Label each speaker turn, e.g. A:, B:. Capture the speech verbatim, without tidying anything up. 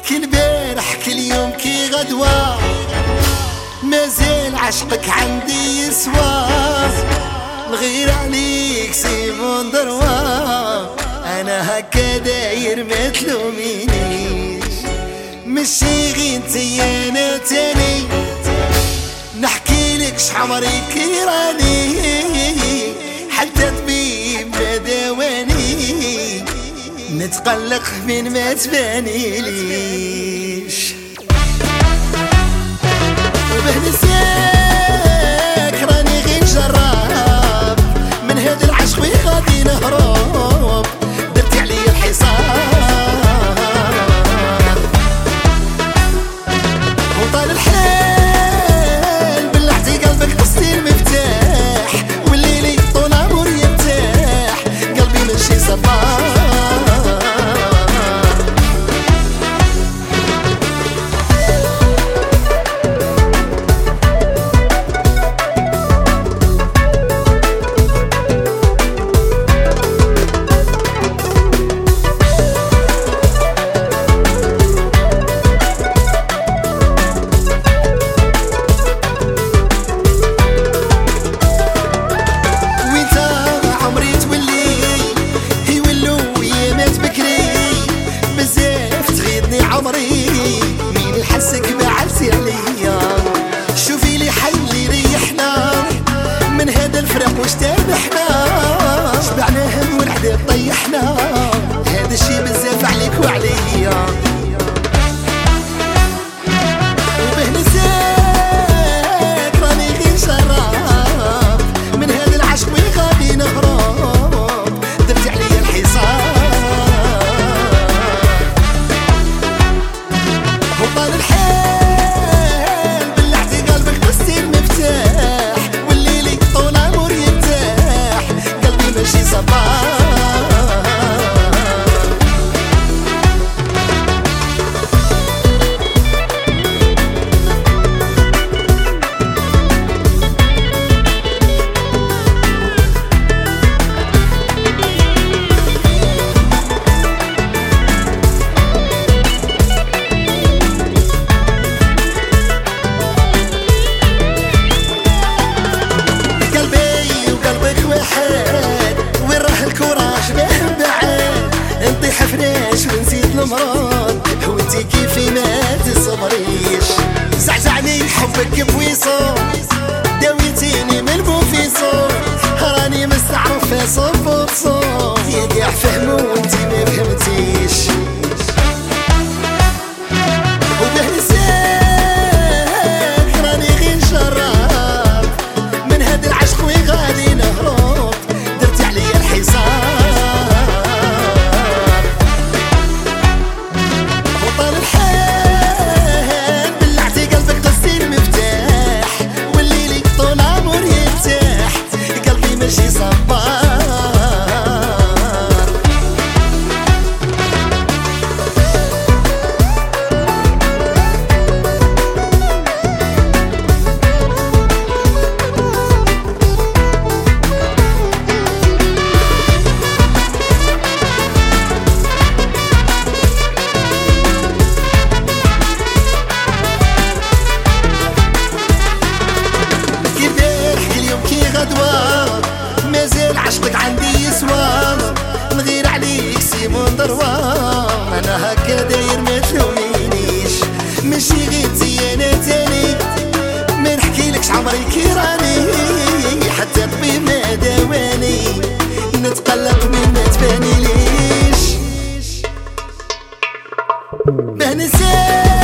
A: كل بارح كل يوم كي غدوة مازال عشقك عندي يسوى. نغير عليك سيمون دروا انا هكا داير ما تلومينيش. مشي غير انتي انا تاني نحكي لك شعمري كيراني حتى طبيب ما داواني نتقلق من ما تباني ليش. وبهنساك راني غير جراب من هذا العشق وغادي نهرب درتي عليا الحصار وطال الحال بلعتي قلبك قصتي المفتاح والليلي طول عمري يرتاح قلبي ماشي صباح. مين يحسك بعلتي عليا شوفي لي حل يريحنا من هذا الفراق واش تابحنا شبعنا هم والعذاب طيحنا هذا الشي بزاف عليك وعليا. وبهنساك راني غير شراب من هذا العشق وغادي نهرب درتي عليا الحصار وطال الحال بلعتي قلبك قصتي المفتاح والليلي طول عمري يرتاح قلبي ماشي صباح. وين راه الكوراج باه بعاد نطيح فراش ونزيد المراد وانتي كيفي ما تصبريش. زعزعني حبك بويصو داويتيني من البوفيصو راني مستعرف صوب وصوب يا قاع فهمو وانتي ما فهمتيش. وبهنساك راني غير شراب من هاد العشق وغادي نهرب درتي عليا الحصار وطال الحال بلعتي قلبك قصتي المفتاح والليلي طول عمري يرتاح قلبي ماشي صبار. مازال عشقك عندي يسوى نغير عليك سيمون دروا انا هكا داير ما تلومينيش. ماشي غير انتي انا تاني ما نحكيلكش عمري كيراني حتى طبيب ما داواني نتقلق من ما تباني ليش. بهنساك